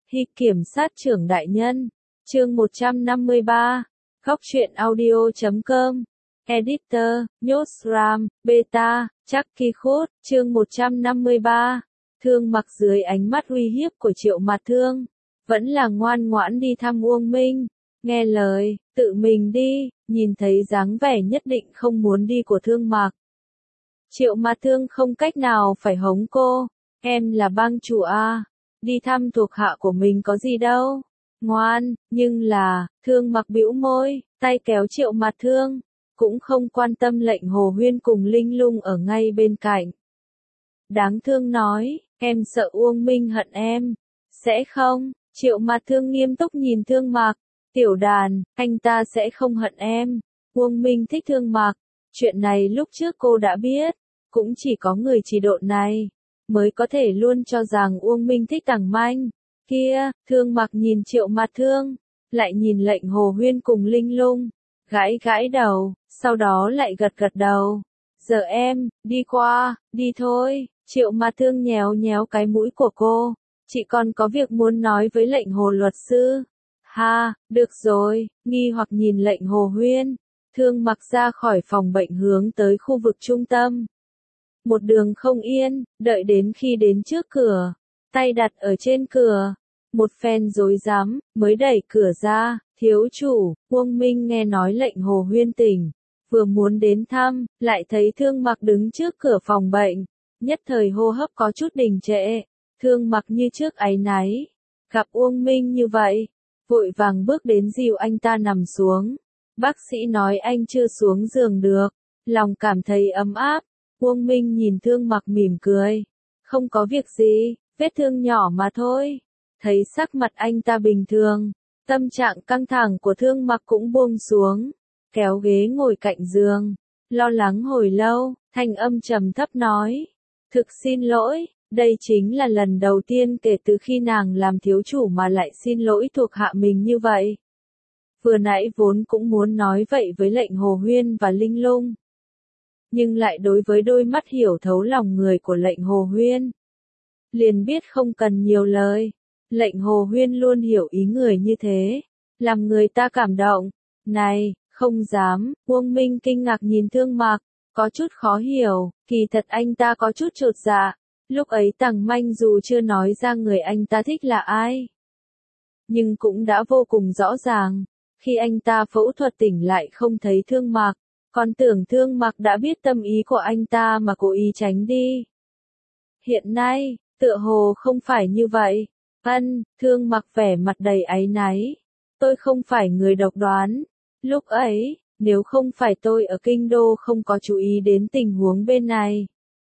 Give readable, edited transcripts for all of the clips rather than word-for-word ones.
Hy kiểm sát trưởng đại nhân. Chương 153. Góc truyện audio.com. Editor, Nhosram, Beta, Chucky Khốt. Chương 153. Thương Mặc dưới ánh mắt uy hiếp của Triệu Mạt Thương, vẫn là ngoan ngoãn đi thăm Uông Minh. Nghe lời, tự mình đi, nhìn thấy dáng vẻ nhất định không muốn đi của Thương Mặc. Triệu Mạt Thương không cách nào phải hống cô. Em là bang chủ à, đi thăm thuộc hạ của mình có gì đâu. Ngoan, nhưng là, Thương Mặc bĩu môi, tay kéo Triệu Mạt Thương, cũng không quan tâm lệnh Hồ Huyên cùng Linh Lung ở ngay bên cạnh. Đáng thương nói, em sợ Uông Minh hận em. Sẽ không, Triệu Mạt Thương nghiêm túc nhìn Thương Mặc. Tiểu đàn, anh ta sẽ không hận em. Uông Minh thích Thương Mặc. Chuyện này lúc trước cô đã biết. Cũng chỉ có người chỉ độn này mới có thể luôn cho rằng Uông Minh thích Tằng Manh. Kia, Thương Mặc nhìn Triệu Mạt Thương, lại nhìn lệnh Hồ Huyên cùng Linh Lung, gãi gãi đầu, sau đó lại gật gật đầu. Giờ em, đi qua, đi thôi. Triệu Mạt Thương nhéo nhéo cái mũi của cô. Chị còn có việc muốn nói với lệnh Hồ luật sư. Ha, được rồi, nghi hoặc nhìn lệnh Hồ Huyên. Thương Mặc ra khỏi phòng bệnh hướng tới khu vực trung tâm. Một đường không yên, đợi đến khi đến trước cửa, tay đặt ở trên cửa, một phen rối rắm, mới đẩy cửa ra. Thiếu chủ, Uông Minh nghe nói lệnh Hồ Huyên tỉnh, vừa muốn đến thăm, lại thấy Thương Mặc đứng trước cửa phòng bệnh, nhất thời hô hấp có chút đình trệ. Thương Mặc như trước áy náy, gặp Uông Minh như vậy, vội vàng bước đến dìu anh ta nằm xuống. Bác sĩ nói anh chưa xuống giường được, lòng cảm thấy ấm áp. Uông Minh nhìn Thương Mặc mỉm cười. Không có việc gì, vết thương nhỏ mà thôi. Thấy sắc mặt anh ta bình thường, tâm trạng căng thẳng của Thương Mặc cũng buông xuống, kéo ghế ngồi cạnh giường, lo lắng hồi lâu, thanh âm trầm thấp nói. Thực xin lỗi, đây chính là lần đầu tiên kể từ khi nàng làm thiếu chủ mà lại xin lỗi thuộc hạ mình như vậy. Vừa nãy vốn cũng muốn nói vậy với lệnh Hồ Huyên và Linh Lung, nhưng lại đối với đôi mắt hiểu thấu lòng người của lệnh Hồ Huyên, liền biết không cần nhiều lời. Lệnh Hồ Huyên luôn hiểu ý người như thế, làm người ta cảm động. Này, không dám. Uông Minh kinh ngạc nhìn Thương Mặc, có chút khó hiểu, kỳ thật anh ta có chút chột dạ. Lúc ấy Tằng Manh dù chưa nói ra người anh ta thích là ai, nhưng cũng đã vô cùng rõ ràng. Khi anh ta phẫu thuật tỉnh lại không thấy Thương Mặc, còn tưởng Thương Mặc đã biết tâm ý của anh ta mà cố ý tránh đi. Hiện nay, tựa hồ không phải như vậy. Thương Mặc vẻ mặt đầy áy náy. Tôi không phải người độc đoán. Lúc ấy, nếu không phải tôi ở kinh đô không có chú ý đến tình huống bên này,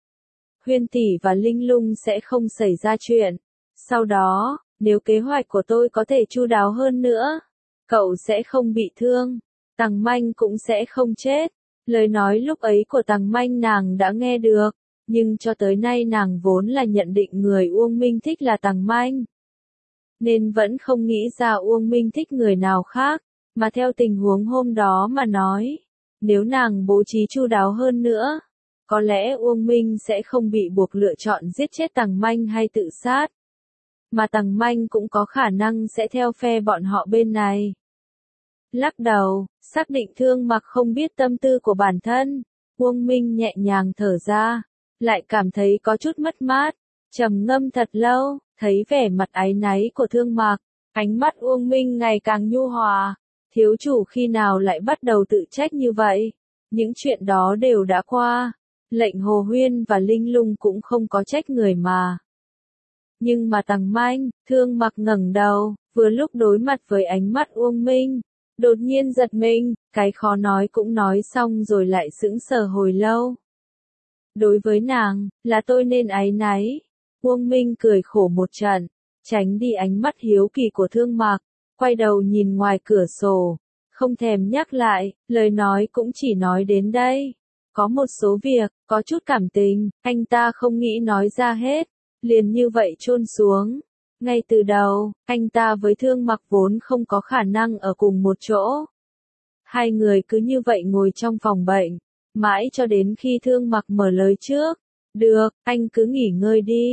Huyên tỷ và Linh Lung sẽ không xảy ra chuyện. Sau đó, nếu kế hoạch của tôi có thể chu đáo hơn nữa, cậu sẽ không bị thương, Tằng Manh cũng sẽ không chết. Lời nói lúc ấy của Tằng Manh nàng đã nghe được, nhưng cho tới nay nàng vốn là nhận định người Uông Minh thích là Tằng Manh, nên vẫn không nghĩ ra Uông Minh thích người nào khác. Mà theo tình huống hôm đó mà nói, nếu nàng bố trí chu đáo hơn nữa, có lẽ Uông Minh sẽ không bị buộc lựa chọn giết chết Tằng Manh hay tự sát, mà Tằng Manh cũng có khả năng sẽ theo phe bọn họ bên này. Lắc đầu, xác định Thương Mặc không biết tâm tư của bản thân, Uông Minh nhẹ nhàng thở ra, lại cảm thấy có chút mất mát, trầm ngâm thật lâu, thấy vẻ mặt áy náy của Thương Mặc, ánh mắt Uông Minh ngày càng nhu hòa. Thiếu chủ khi nào lại bắt đầu tự trách như vậy? Những chuyện đó đều đã qua. Lệnh Hồ Huyên và Linh Lung cũng không có trách người mà. Nhưng mà Tằng Manh, Thương Mặc ngẩng đầu, vừa lúc đối mặt với ánh mắt Uông Minh, đột nhiên giật mình, cái khó nói cũng nói xong rồi lại sững sờ hồi lâu. Đối với nàng, là tôi nên áy náy. Uông Minh cười khổ một trận, tránh đi ánh mắt hiếu kỳ của Thương Mặc, quay đầu nhìn ngoài cửa sổ, không thèm nhắc lại, lời nói cũng chỉ nói đến đây. Có một số việc, có chút cảm tình, anh ta không nghĩ nói ra hết, liền như vậy chôn xuống. Ngay từ đầu, anh ta với Thương Mặc vốn không có khả năng ở cùng một chỗ. Hai người cứ như vậy ngồi trong phòng bệnh, mãi cho đến khi Thương Mặc mở lời trước. Được, anh cứ nghỉ ngơi đi.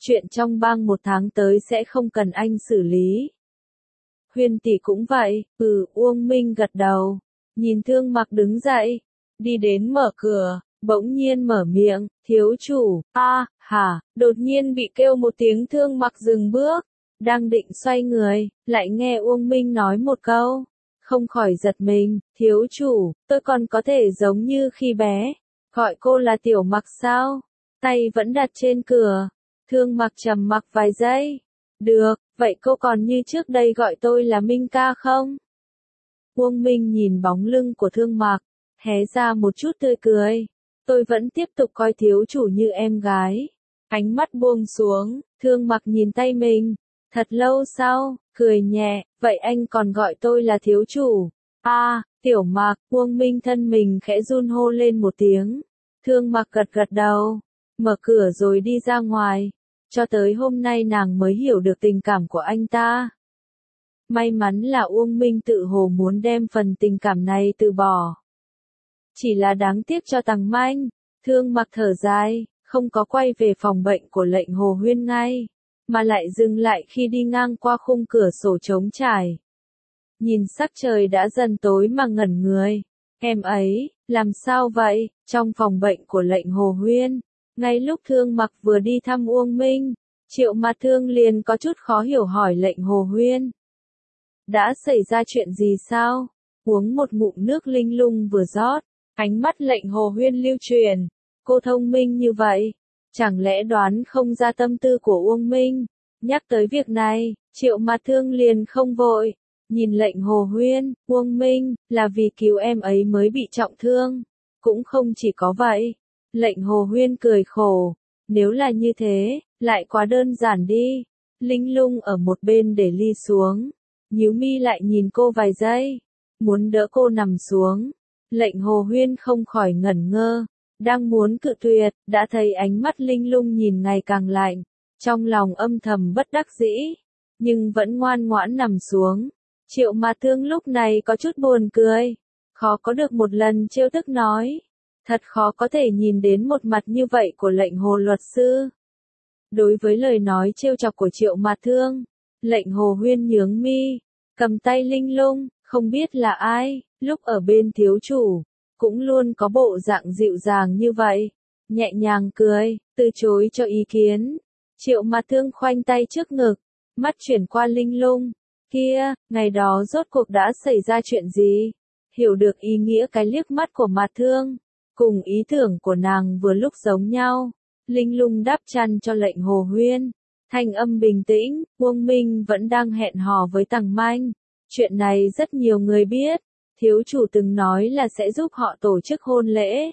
chuyện trong bang một tháng tới sẽ không cần anh xử lý. Huyên tỷ cũng vậy, Uông Minh gật đầu, nhìn Thương Mặc đứng dậy, đi đến mở cửa, bỗng nhiên mở miệng, thiếu chủ, hả, đột nhiên bị kêu một tiếng Thương Mặc dừng bước, đang định xoay người, lại nghe Uông Minh nói một câu, không khỏi giật mình, thiếu chủ, tôi còn có thể giống như khi bé, gọi cô là Tiểu Mặc sao, tay vẫn đặt trên cửa, Thương Mặc trầm mặc vài giây, được, vậy cô còn như trước đây gọi tôi là Minh ca không? Uông Minh nhìn bóng lưng của Thương Mặc, hé ra một chút tươi cười. Tôi vẫn tiếp tục coi thiếu chủ như em gái. Ánh mắt buông xuống, Thương Mặc nhìn tay mình. Thật lâu sau, cười nhẹ, vậy anh còn gọi tôi là thiếu chủ. Tiểu Mặc, Uông Minh thân mình khẽ run hô lên một tiếng. Thương Mặc gật gật đầu, mở cửa rồi đi ra ngoài. Cho tới hôm nay nàng mới hiểu được tình cảm của anh ta. May mắn là Uông Minh tự hồ muốn đem phần tình cảm này từ bỏ. Chỉ là đáng tiếc cho Tằng Manh, Thương Mặc thở dài, không có quay về phòng bệnh của Lệnh Hồ Huyên ngay, mà lại dừng lại khi đi ngang qua khung cửa sổ trống trải. Nhìn sắc trời đã dần tối mà ngẩn người, em ấy, làm sao vậy, trong phòng bệnh của Lệnh Hồ Huyên, ngay lúc Thương Mặc vừa đi thăm Uông Minh, Triệu Mạt Thương liền có chút khó hiểu hỏi Lệnh Hồ Huyên. Đã xảy ra chuyện gì sao? Uống một ngụm nước Linh Lung vừa rót, ánh mắt Lệnh Hồ Huyên lưu truyền. Cô thông minh như vậy, chẳng lẽ đoán không ra tâm tư của Uông Minh? Nhắc tới việc này, Triệu Mạt Thương liền không vội. Nhìn Lệnh Hồ Huyên, Uông Minh, là vì cứu em ấy mới bị trọng thương. Cũng không chỉ có vậy. Lệnh Hồ Huyên cười khổ. Nếu là như thế, lại quá đơn giản đi. Linh Lung ở một bên để ly xuống. Nhíu mi lại nhìn cô vài giây, muốn đỡ cô nằm xuống. Lệnh Hồ Huyên không khỏi ngẩn ngơ, đang muốn cự tuyệt, đã thấy ánh mắt Linh Lung nhìn ngày càng lạnh, trong lòng âm thầm bất đắc dĩ, nhưng vẫn ngoan ngoãn nằm xuống. Triệu Mạt Thương lúc này có chút buồn cười, khó có được một lần trêu tức nói, thật khó có thể nhìn đến một mặt như vậy của Lệnh Hồ luật sư. Đối với lời nói trêu chọc của Triệu Mạt Thương, Lệnh Hồ Huyên nhướng mi, cầm tay Linh Lung, không biết là ai, lúc ở bên thiếu chủ, cũng luôn có bộ dạng dịu dàng như vậy, nhẹ nhàng cười, từ chối cho ý kiến. Triệu Mạt Thương khoanh tay trước ngực, mắt chuyển qua Linh Lung, kia, ngày đó rốt cuộc đã xảy ra chuyện gì? Hiểu được ý nghĩa cái liếc mắt của Mạt Thương, cùng ý tưởng của nàng vừa lúc giống nhau. Linh Lung đáp chăn cho Lệnh Hồ Huyên. Thanh âm bình tĩnh, Uông Minh vẫn đang hẹn hò với Tằng Manh. Chuyện này rất nhiều người biết. Thiếu chủ từng nói là sẽ giúp họ tổ chức hôn lễ.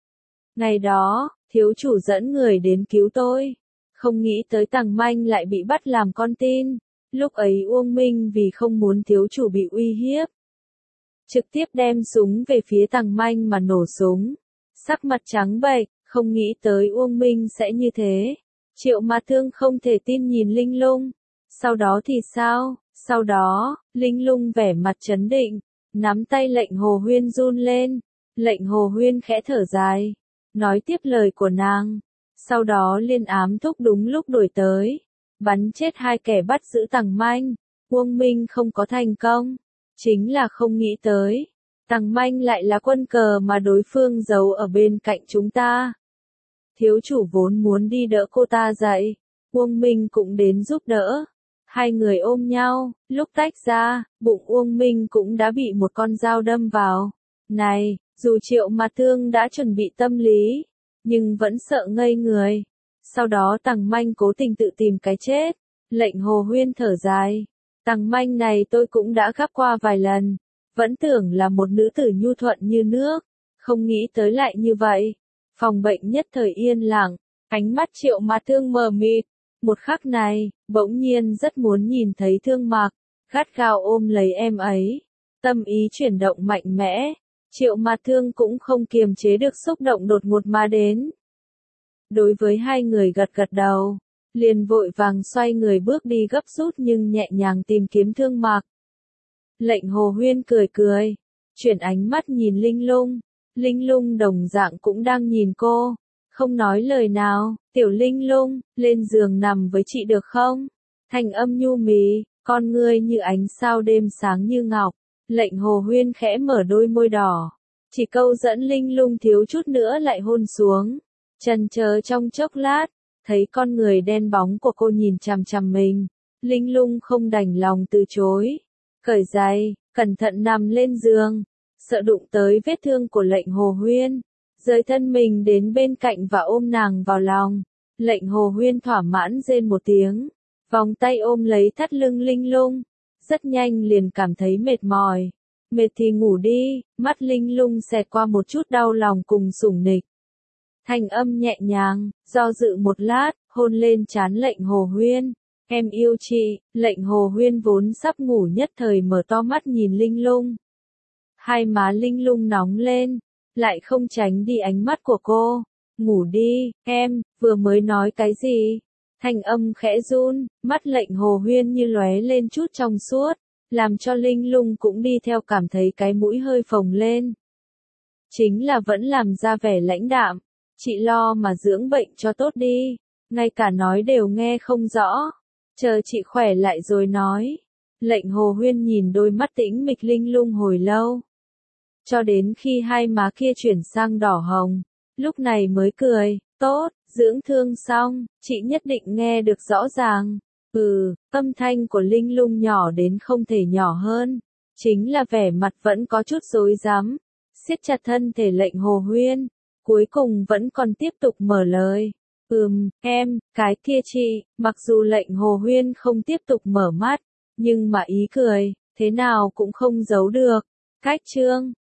Ngày đó, thiếu chủ dẫn người đến cứu tôi. Không nghĩ tới Tằng Manh lại bị bắt làm con tin. Lúc ấy Uông Minh vì không muốn thiếu chủ bị uy hiếp, trực tiếp đem súng về phía Tằng Manh mà nổ súng. Sắc mặt trắng bệch, không nghĩ tới Uông Minh sẽ như thế. Triệu Mạt Thương không thể tin nhìn Linh Lung. Sau đó thì sao? Sau đó, Linh Lung vẻ mặt trấn định, nắm tay Lệnh Hồ Huyên run lên. Lệnh Hồ Huyên khẽ thở dài, nói tiếp lời của nàng. Sau đó liên ám thúc đúng lúc đuổi tới, bắn chết hai kẻ bắt giữ Tằng Manh. Uông Minh không có thành công, chính là không nghĩ tới. Tằng Manh lại là quân cờ mà đối phương giấu ở bên cạnh chúng ta. Thiếu chủ vốn muốn đi đỡ cô ta dậy, Uông Minh cũng đến giúp đỡ. Hai người ôm nhau, lúc tách ra, bụng Uông Minh cũng đã bị một con dao đâm vào. Này, dù Triệu Mạt Thương đã chuẩn bị tâm lý, nhưng vẫn sợ ngây người. Sau đó Tằng Manh cố tình tự tìm cái chết. Lệnh Hồ Huyên thở dài. Tằng Manh này tôi cũng đã gặp qua vài lần. Vẫn tưởng là một nữ tử nhu thuận như nước. Không nghĩ tới lại như vậy. Phòng bệnh nhất thời yên lặng. Ánh mắt Triệu Mạt Thương mờ mịt. Một khắc này, bỗng nhiên rất muốn nhìn thấy Thương Mặc, gắt gao ôm lấy em ấy. Tâm ý chuyển động mạnh mẽ. Triệu Mạt Thương cũng không kiềm chế được xúc động đột ngột mà đến. Đối với hai người gật gật đầu, liền vội vàng xoay người bước đi gấp rút nhưng nhẹ nhàng tìm kiếm Thương Mặc. Lệnh Hồ Huyên cười cười, chuyển ánh mắt nhìn Linh Lung. Linh Lung đồng dạng cũng đang nhìn cô, không nói lời nào, tiểu Linh Lung, lên giường nằm với chị được không? Thanh âm nhu mì, con ngươi như ánh sao đêm sáng như ngọc. Lệnh Hồ Huyên khẽ mở đôi môi đỏ. Chỉ câu dẫn Linh Lung thiếu chút nữa lại hôn xuống. Chần chờ trong chốc lát, thấy con người đen bóng của cô nhìn chằm chằm mình. Linh Lung không đành lòng từ chối. Cởi giày, cẩn thận nằm lên giường. Sợ đụng tới vết thương của lệnh Hồ Huyên. Rời thân mình đến bên cạnh và ôm nàng vào lòng. Lệnh Hồ Huyên thỏa mãn rên một tiếng. Vòng tay ôm lấy thắt lưng Linh Lung. Rất nhanh liền cảm thấy mệt mỏi. Mệt thì ngủ đi, mắt Linh Lung xẹt qua một chút đau lòng cùng sủng nịch. Thanh âm nhẹ nhàng, do dự một lát, hôn lên trán lệnh Hồ Huyên. Em yêu chị, lệnh Hồ Huyên vốn sắp ngủ nhất thời mở to mắt nhìn Linh Lung. Hai má Linh Lung nóng lên, lại không tránh đi ánh mắt của cô. Ngủ đi, em, vừa mới nói cái gì? Thanh âm khẽ run, mắt lệnh Hồ Huyên như lóe lên chút trong suốt, làm cho Linh Lung cũng đi theo cảm thấy cái mũi hơi phồng lên. Chính là vẫn làm ra vẻ lãnh đạm, chị lo mà dưỡng bệnh cho tốt đi, ngay cả nói đều nghe không rõ, chờ chị khỏe lại rồi nói. Lệnh Hồ Huyên nhìn đôi mắt tĩnh mịch Linh Lung hồi lâu, cho đến khi hai má kia chuyển sang đỏ hồng, lúc này mới cười, tốt, dưỡng thương xong, chị nhất định nghe được rõ ràng. Âm thanh của Linh Lung nhỏ đến không thể nhỏ hơn, chính là vẻ mặt vẫn có chút rối rắm, siết chặt thân thể lệnh Hồ Huyên, cuối cùng vẫn còn tiếp tục mở lời. Em, cái kia chị, mặc dù lệnh Hồ Huyên không tiếp tục mở mắt, nhưng mà ý cười, thế nào cũng không giấu được. Cách chương